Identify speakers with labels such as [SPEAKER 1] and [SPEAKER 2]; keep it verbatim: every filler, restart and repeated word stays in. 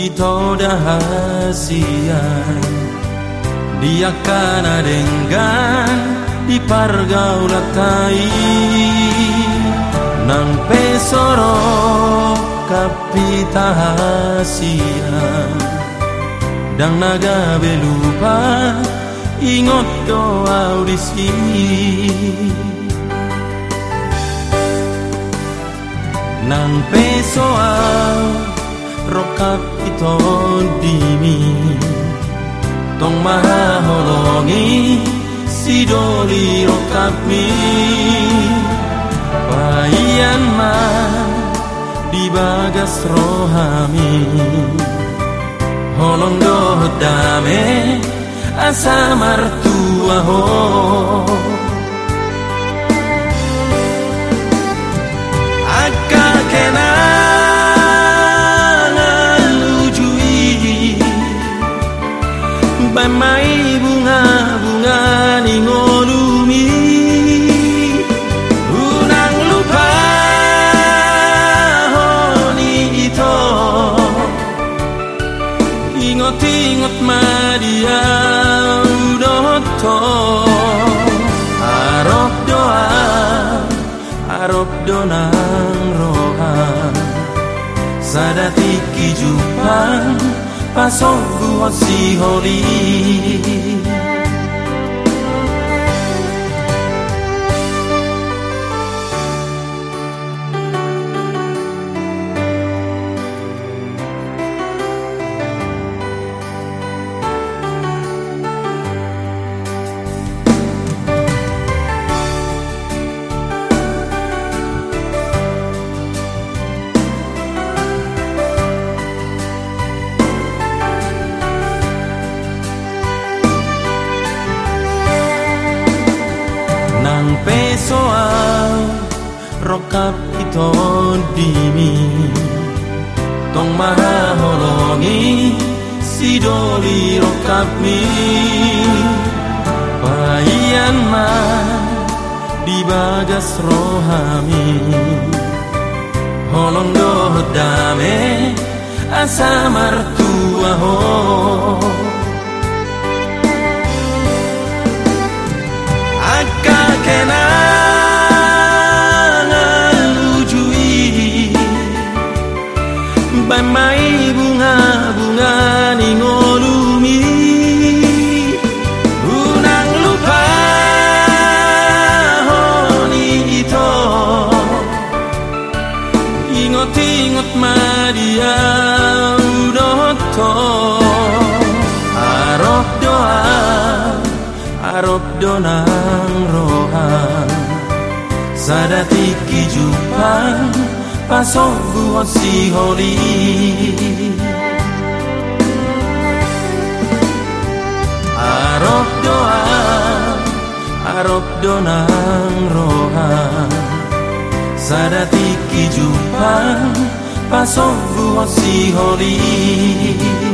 [SPEAKER 1] ito dahasian dia kana dengan di pargaulatai nang pesoro kapitahasian dang nagabe lupa ingot do audisi nang pesoal rokap ito dimi tong mahaholongi si doli rokap mi payan man di bagas rohami holong do dame asa martua ho akka kenangan lujui bamai bunga-bunga ningonumi unang lupa honi ito ingot-ingot madia udoto arop doa arop donang rohan sadati kijupan pasong buat si holi nang pesoal rokap ito dimi tong mahaholongi si doli rokap mi payan man di bagas rohami holong do dame asa martua ho akka kenangan lujui bamai bunga-bunga ningolumi unang lupa honi ito ingot-ingot madia udoto arop doa arop donang rohan sadati kijupan pasong buat si holi arop doa arop donang rohan sadati kijupan pasong buat si holi